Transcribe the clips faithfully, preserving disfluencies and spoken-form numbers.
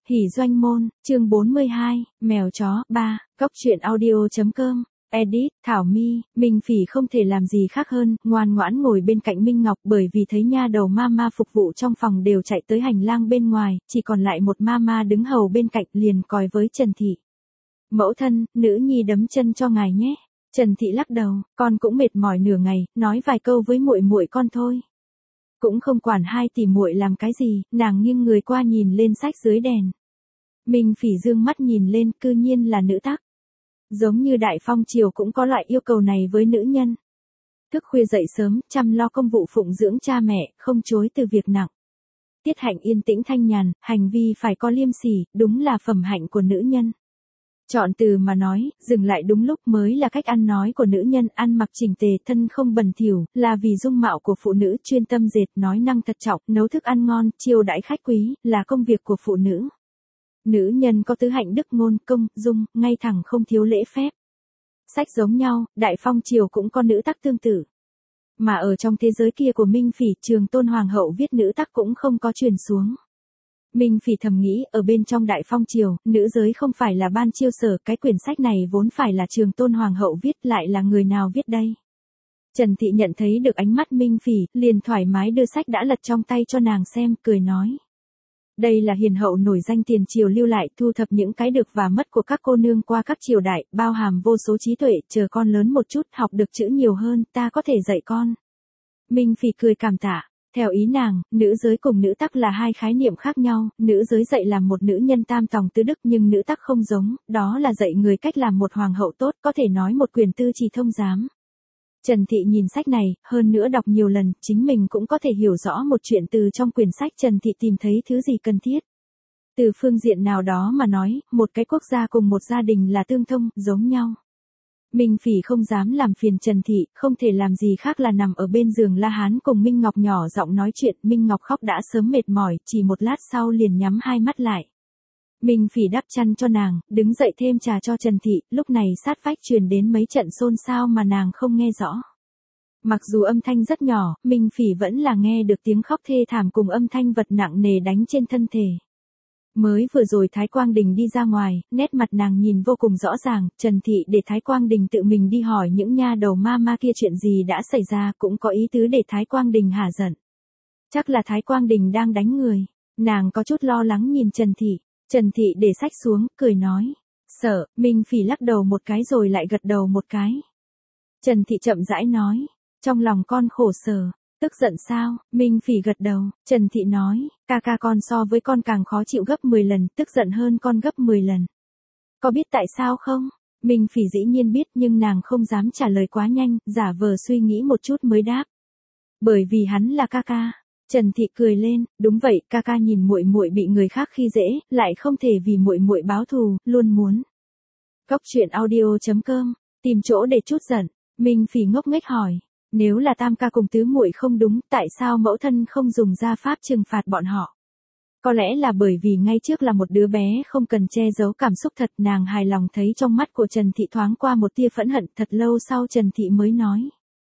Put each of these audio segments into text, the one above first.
Hỉ doanh môn, chương bốn mươi hai, mèo chó, ba, cốc truyện audio.com, edit, Thảo My, Minh Phỉ không thể làm gì khác hơn, ngoan ngoãn ngồi bên cạnh Minh Ngọc bởi vì thấy nha đầu mama phục vụ trong phòng đều chạy tới hành lang bên ngoài, chỉ còn lại một mama đứng hầu bên cạnh liền còi với Trần Thị. Mẫu thân, nữ nhi đấm chân cho ngài nhé. Trần Thị lắc đầu, con cũng mệt mỏi nửa ngày, nói vài câu với muội muội con thôi. Cũng không quản hai tỷ muội làm cái gì, nàng nghiêng người qua nhìn lên sách dưới đèn. Minh Phỉ dương mắt nhìn lên, cư nhiên là nữ tác. Giống như Đại Phong Triều cũng có loại yêu cầu này với nữ nhân. Thức khuya dậy sớm, chăm lo công vụ phụng dưỡng cha mẹ, không chối từ việc nặng. Tiết hạnh yên tĩnh thanh nhàn, hành vi phải có liêm sỉ, đúng là phẩm hạnh của nữ nhân. Chọn từ mà nói, dừng lại đúng lúc mới là cách ăn nói của nữ nhân, ăn mặc chỉnh tề, thân không bẩn thỉu, là vì dung mạo của phụ nữ, chuyên tâm dệt, nói năng thật trọng, nấu thức ăn ngon, chiêu đãi khách quý, là công việc của phụ nữ. Nữ nhân có tứ hạnh đức ngôn, công, dung, ngay thẳng không thiếu lễ phép. Sách giống nhau, Đại Phong Triều cũng có nữ tắc tương tự. Mà ở trong thế giới kia của Minh Phỉ, Trường Tôn Hoàng hậu viết nữ tắc cũng không có truyền xuống. Minh Phỉ thầm nghĩ, ở bên trong Đại Phong Triều, nữ giới không phải là ban chiêu sở, cái quyển sách này vốn phải là Trường Tôn Hoàng hậu viết, lại là người nào viết đây? Trần Thị nhận thấy được ánh mắt Minh Phỉ, liền thoải mái đưa sách đã lật trong tay cho nàng xem, cười nói. Đây là hiền hậu nổi danh tiền triều lưu lại, thu thập những cái được và mất của các cô nương qua các triều đại, bao hàm vô số trí tuệ, chờ con lớn một chút, học được chữ nhiều hơn, ta có thể dạy con. Minh Phỉ cười cảm tạ. Theo ý nàng, nữ giới cùng nữ tắc là hai khái niệm khác nhau, nữ giới dạy làm một nữ nhân tam tòng tứ đức nhưng nữ tắc không giống, đó là dạy người cách làm một hoàng hậu tốt, có thể nói một quyền tư trì thông giám. Trần Thị nhìn sách này, hơn nữa đọc nhiều lần, chính mình cũng có thể hiểu rõ một chuyện từ trong quyển sách. Trần Thị tìm thấy thứ gì cần thiết. Từ phương diện nào đó mà nói, một cái quốc gia cùng một gia đình là tương thông, giống nhau. Minh Phỉ không dám làm phiền Trần Thị, không thể làm gì khác là nằm ở bên giường La Hán cùng Minh Ngọc nhỏ giọng nói chuyện. Minh Ngọc khóc đã sớm mệt mỏi, chỉ một lát sau liền nhắm hai mắt lại. Minh Phỉ đắp chăn cho nàng, đứng dậy thêm trà cho Trần Thị, lúc này sát vách truyền đến mấy trận xôn xao mà nàng không nghe rõ. Mặc dù âm thanh rất nhỏ, Minh Phỉ vẫn là nghe được tiếng khóc thê thảm cùng âm thanh vật nặng nề đánh trên thân thể. Mới vừa rồi Thái Quang Đình đi ra ngoài, nét mặt nàng nhìn vô cùng rõ ràng, Trần Thị để Thái Quang Đình tự mình đi hỏi những nha đầu ma ma kia chuyện gì đã xảy ra, cũng có ý tứ để Thái Quang Đình hả giận. Chắc là Thái Quang Đình đang đánh người, nàng có chút lo lắng nhìn Trần Thị. Trần Thị để sách xuống, cười nói. Sợ, Minh Phỉ lắc đầu một cái rồi lại gật đầu một cái. Trần Thị chậm rãi nói. Trong lòng con khổ sở. Tức giận sao? Minh Phỉ gật đầu. Trần Thị nói. Ca ca con so với con càng khó chịu gấp mười lần, tức giận hơn con gấp mười lần. Có biết tại sao không? Minh Phỉ dĩ nhiên biết nhưng nàng không dám trả lời quá nhanh, giả vờ suy nghĩ một chút mới đáp. Bởi vì hắn là ca ca. Trần Thị cười lên, đúng vậy, ca ca nhìn muội muội bị người khác khi dễ, lại không thể vì muội muội báo thù, luôn muốn. Cốc truyện audio.com, tìm chỗ để chút giận. Minh Phỉ ngốc nghếch hỏi, nếu là tam ca cùng tứ muội không đúng, tại sao mẫu thân không dùng gia pháp trừng phạt bọn họ? Có lẽ là bởi vì ngay trước là một đứa bé không cần che giấu cảm xúc thật, nàng hài lòng thấy trong mắt của Trần Thị thoáng qua một tia phẫn hận, thật lâu sau Trần Thị mới nói.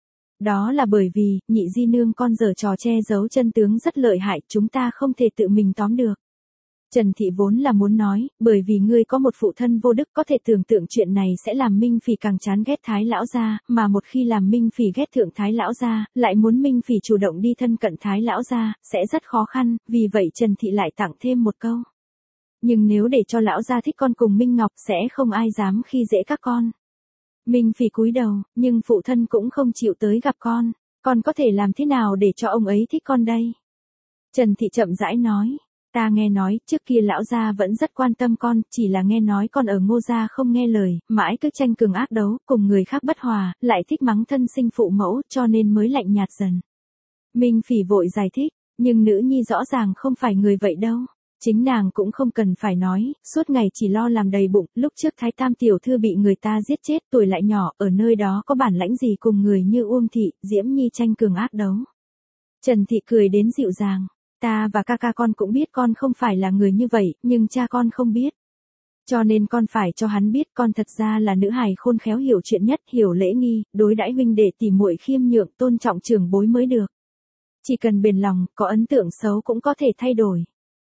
Đó là bởi vì, nhị di nương con giở trò che giấu chân tướng rất lợi hại, chúng ta không thể tự mình tóm được. Trần Thị vốn là muốn nói, bởi vì ngươi có một phụ thân vô đức, có thể tưởng tượng chuyện này sẽ làm Minh Phỉ càng chán ghét Thái lão gia, mà một khi làm Minh Phỉ ghét thượng Thái lão gia, lại muốn Minh Phỉ chủ động đi thân cận Thái lão gia, sẽ rất khó khăn, vì vậy Trần Thị lại tặng thêm một câu. Nhưng nếu để cho lão gia thích con cùng Minh Ngọc sẽ không ai dám khi dễ các con. Minh Phỉ cúi đầu, nhưng phụ thân cũng không chịu tới gặp con, con có thể làm thế nào để cho ông ấy thích con đây? Trần Thị chậm rãi nói, ta nghe nói, trước kia lão gia vẫn rất quan tâm con, chỉ là nghe nói con ở Ngô gia không nghe lời, mãi cứ tranh cường ác đấu, cùng người khác bất hòa, lại thích mắng thân sinh phụ mẫu, cho nên mới lạnh nhạt dần. Minh Phỉ vội giải thích, nhưng nữ nhi rõ ràng không phải người vậy đâu. Chính nàng cũng không cần phải nói, suốt ngày chỉ lo làm đầy bụng, lúc trước Thái Tam tiểu thư bị người ta giết chết, tuổi lại nhỏ, ở nơi đó có bản lãnh gì cùng người như Uông Thị, Diễm Nhi tranh cường ác đấu. Trần Thị cười đến dịu dàng, ta và ca ca con cũng biết con không phải là người như vậy, nhưng cha con không biết. Cho nên con phải cho hắn biết con thật ra là nữ hài khôn khéo hiểu chuyện nhất, hiểu lễ nghi, đối đãi huynh đệ tỉ muội khiêm nhượng, tôn trọng trưởng bối mới được. Chỉ cần bền lòng, có ấn tượng xấu cũng có thể thay đổi.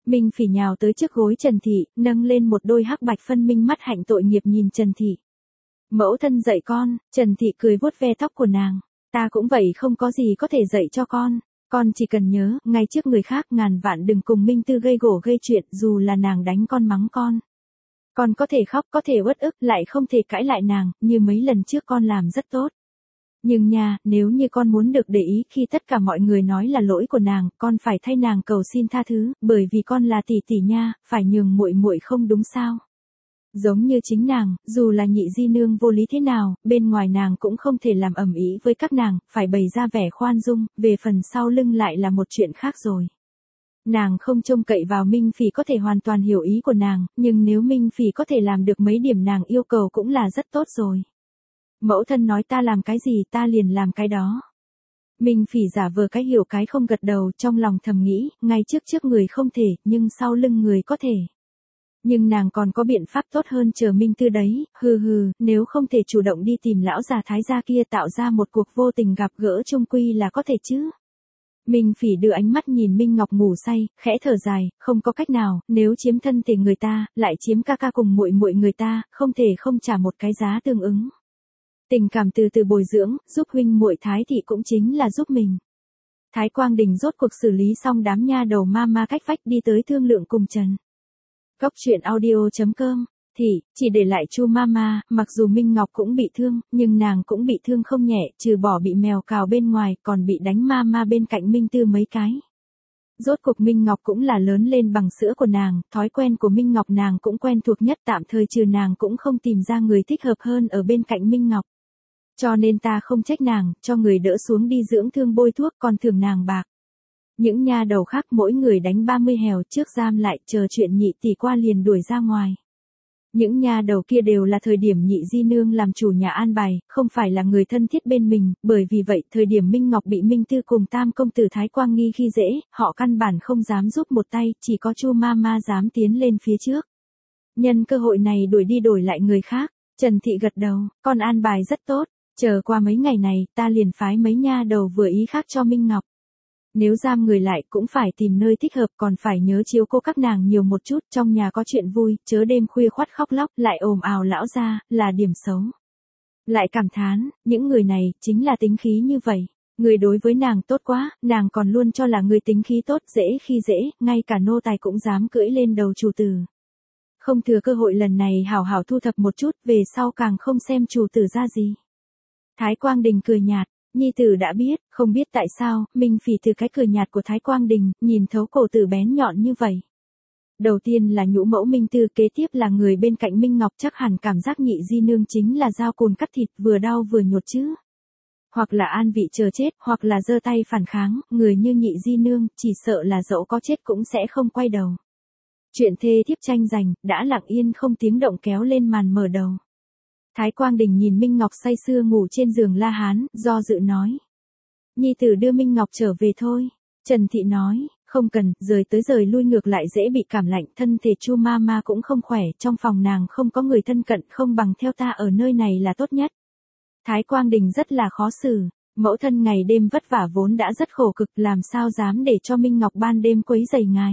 Minh Phỉ nhào tới trước gối Trần Thị, nâng lên một đôi hắc bạch phân minh mắt hạnh tội nghiệp nhìn Trần Thị. Mẫu thân dạy con, Trần Thị cười vuốt ve tóc của nàng. Ta cũng vậy, không có gì có thể dạy cho con. Con chỉ cần nhớ, ngay trước người khác ngàn vạn đừng cùng Minh Tư gây gổ gây chuyện, dù là nàng đánh con mắng con. Con có thể khóc, có thể uất ức, lại không thể cãi lại nàng, như mấy lần trước con làm rất tốt. Nhưng nha, nếu như con muốn được để ý khi tất cả mọi người nói là lỗi của nàng, con phải thay nàng cầu xin tha thứ, bởi vì con là tỷ tỷ nha, phải nhường muội muội không đúng sao? Giống như chính nàng, dù là nhị di nương vô lý thế nào, bên ngoài nàng cũng không thể làm ầm ĩ với các nàng, phải bày ra vẻ khoan dung, về phần sau lưng lại là một chuyện khác rồi. Nàng không trông cậy vào Minh Phỉ có thể hoàn toàn hiểu ý của nàng, nhưng nếu Minh Phỉ có thể làm được mấy điểm nàng yêu cầu cũng là rất tốt rồi. Mẫu thân nói ta làm cái gì ta liền làm cái đó. Minh Phỉ giả vờ cái hiểu cái không gật đầu, trong lòng thầm nghĩ, ngay trước trước người không thể, nhưng sau lưng người có thể. Nhưng nàng còn có biện pháp tốt hơn chờ Minh Tư đấy, hừ hừ, nếu không thể chủ động đi tìm lão già thái gia kia tạo ra một cuộc vô tình gặp gỡ chung quy là có thể chứ. Minh Phỉ đưa ánh mắt nhìn Minh Ngọc ngủ say, khẽ thở dài, không có cách nào, nếu chiếm thân thể người ta, lại chiếm ca ca cùng muội muội người ta, không thể không trả một cái giá tương ứng. Tình cảm từ từ bồi dưỡng, giúp huynh muội Thái thị cũng chính là giúp mình. Thái Quang Đình rốt cuộc xử lý xong đám nha đầu ma ma cách vách đi tới thương lượng cùng Trần. Góc truyện audio chấm com, thì, chỉ để lại Chu Mama, mặc dù Minh Ngọc cũng bị thương, nhưng nàng cũng bị thương không nhẹ, trừ bỏ bị mèo cào bên ngoài, còn bị đánh Mama bên cạnh Minh Tư mấy cái. Rốt cuộc Minh Ngọc cũng là lớn lên bằng sữa của nàng, thói quen của Minh Ngọc nàng cũng quen thuộc nhất, tạm thời trừ nàng cũng không tìm ra người thích hợp hơn ở bên cạnh Minh Ngọc. Cho nên ta không trách nàng, cho người đỡ xuống đi dưỡng thương bôi thuốc còn thưởng nàng bạc. Những nha đầu khác mỗi người đánh ba mươi hèo trước giam lại, chờ chuyện nhị tỷ qua liền đuổi ra ngoài. Những nha đầu kia đều là thời điểm nhị di nương làm chủ nhà an bài, không phải là người thân thiết bên mình, bởi vì vậy thời điểm Minh Ngọc bị Minh Tư cùng tam công tử Thái Quang Nghi khi dễ, họ căn bản không dám giúp một tay, chỉ có Chu Mama dám tiến lên phía trước. Nhân cơ hội này đuổi đi đổi lại người khác, Trần Thị gật đầu, con an bài rất tốt, chờ qua mấy ngày này, ta liền phái mấy nha đầu vừa ý khác cho Minh Ngọc. Nếu giam người lại cũng phải tìm nơi thích hợp, còn phải nhớ chiếu cố các nàng nhiều một chút, trong nhà có chuyện vui, chớ đêm khuya khoắt khóc lóc, lại ồn ào lão ra, là điểm xấu. Lại cảm thán, những người này, chính là tính khí như vậy. Người đối với nàng tốt quá, nàng còn luôn cho là người tính khí tốt, dễ khi dễ, ngay cả nô tài cũng dám cưỡi lên đầu chủ tử. Không thừa cơ hội lần này hảo hảo thu thập một chút, về sau càng không xem chủ tử ra gì. Thái Quang Đình cười nhạt. Nhi tử đã biết, không biết tại sao, Minh Phỉ từ cái cười nhạt của Thái Quang Đình, nhìn thấu cổ tử bén nhọn như vậy. Đầu tiên là nhũ mẫu Minh Tư, kế tiếp là người bên cạnh Minh Ngọc, chắc hẳn cảm giác nhị di nương chính là dao cùn cắt thịt, vừa đau vừa nhột chứ. Hoặc là an vị chờ chết, hoặc là giơ tay phản kháng, người như nhị di nương, chỉ sợ là dẫu có chết cũng sẽ không quay đầu. Chuyện thê thiếp tranh giành, đã lặng yên không tiếng động kéo lên màn mở đầu. Thái Quang Đình nhìn Minh Ngọc say sưa ngủ trên giường La Hán, do dự nói. Nhi tử đưa Minh Ngọc trở về thôi. Trần Thị nói, không cần, rời tới rời lui ngược lại dễ bị cảm lạnh, thân thể Chu Mama cũng không khỏe, trong phòng nàng không có người thân cận, không bằng theo ta ở nơi này là tốt nhất. Thái Quang Đình rất là khó xử, mẫu thân ngày đêm vất vả vốn đã rất khổ cực, làm sao dám để cho Minh Ngọc ban đêm quấy rầy ngài.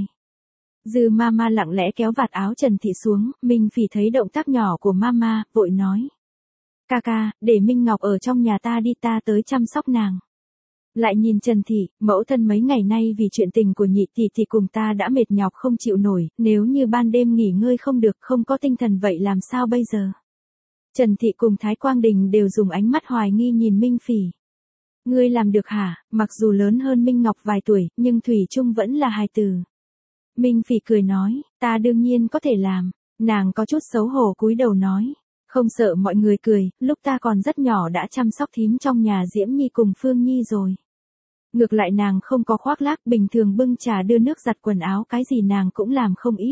Dư Mama lặng lẽ kéo vạt áo Trần Thị xuống, Minh Phỉ thấy động tác nhỏ của Mama, vội nói. Ca ca, để Minh Ngọc ở trong nhà ta đi, ta tới chăm sóc nàng. Lại nhìn Trần Thị, mẫu thân mấy ngày nay vì chuyện tình của nhị tỷ thì cùng ta đã mệt nhọc không chịu nổi, nếu như ban đêm nghỉ ngơi không được, không có tinh thần vậy làm sao bây giờ? Trần Thị cùng Thái Quang Đình đều dùng ánh mắt hoài nghi nhìn Minh Phỉ. Ngươi làm được hả? Mặc dù lớn hơn Minh Ngọc vài tuổi, nhưng thủy chung vẫn là hài tử. Minh Phỉ cười nói, ta đương nhiên có thể làm. Nàng có chút xấu hổ cúi đầu nói. Không sợ mọi người cười, lúc ta còn rất nhỏ đã chăm sóc thím trong nhà Diễm Nhi cùng Phương Nhi rồi. Ngược lại nàng không có khoác lác, bình thường bưng trà đưa nước giặt quần áo, cái gì nàng cũng làm không ít.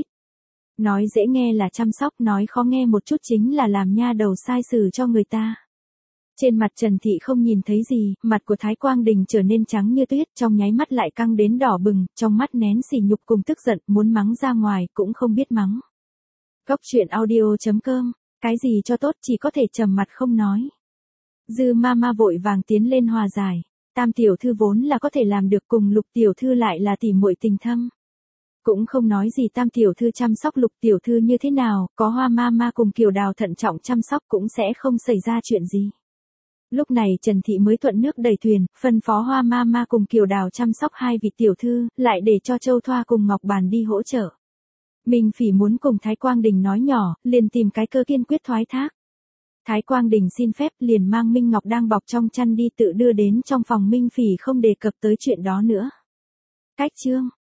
Nói dễ nghe là chăm sóc, nói khó nghe một chút chính là làm nha đầu sai xử cho người ta. Trên mặt Trần Thị không nhìn thấy gì, mặt của Thái Quang Đình trở nên trắng như tuyết, trong nháy mắt lại căng đến đỏ bừng, trong mắt nén sỉ nhục cùng tức giận, muốn mắng ra ngoài, cũng không biết mắng. Góc truyện audio chấm com, cái gì cho tốt chỉ có thể trầm mặt không nói. Dư Mama vội vàng tiến lên hòa giải, Tam tiểu thư vốn là có thể làm được, cùng Lục tiểu thư lại là tỉ muội tình thâm. Cũng không nói gì Tam tiểu thư chăm sóc Lục tiểu thư như thế nào, có Hoa Mama cùng Kiều Đào thận trọng chăm sóc cũng sẽ không xảy ra chuyện gì. Lúc này Trần Thị mới thuận nước đẩy thuyền, phân phó Hoa Mama cùng Kiều Đào chăm sóc hai vị tiểu thư, lại để cho Châu Thoa cùng Ngọc Bàn đi hỗ trợ. Minh Phỉ muốn cùng Thái Quang Đình nói nhỏ, liền tìm cái cơ kiên quyết thoái thác. Thái Quang Đình xin phép liền mang Minh Ngọc đang bọc trong chăn đi tự đưa đến trong phòng. Minh Phỉ không đề cập tới chuyện đó nữa. Cách chương